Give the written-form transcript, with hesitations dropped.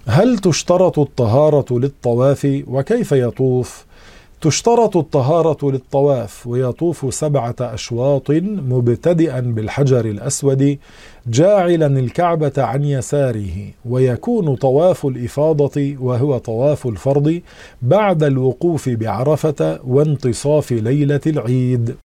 هل تشترط الطهارة للطواف وكيف يطوف؟ تشترط الطهارة للطواف، ويطوف 7 أشواط مبتدئا بالحجر الأسود جاعلا الكعبة عن يساره، ويكون طواف الإفاضة وهو طواف الفرض بعد الوقوف بعرفة وانتصاف ليلة العيد.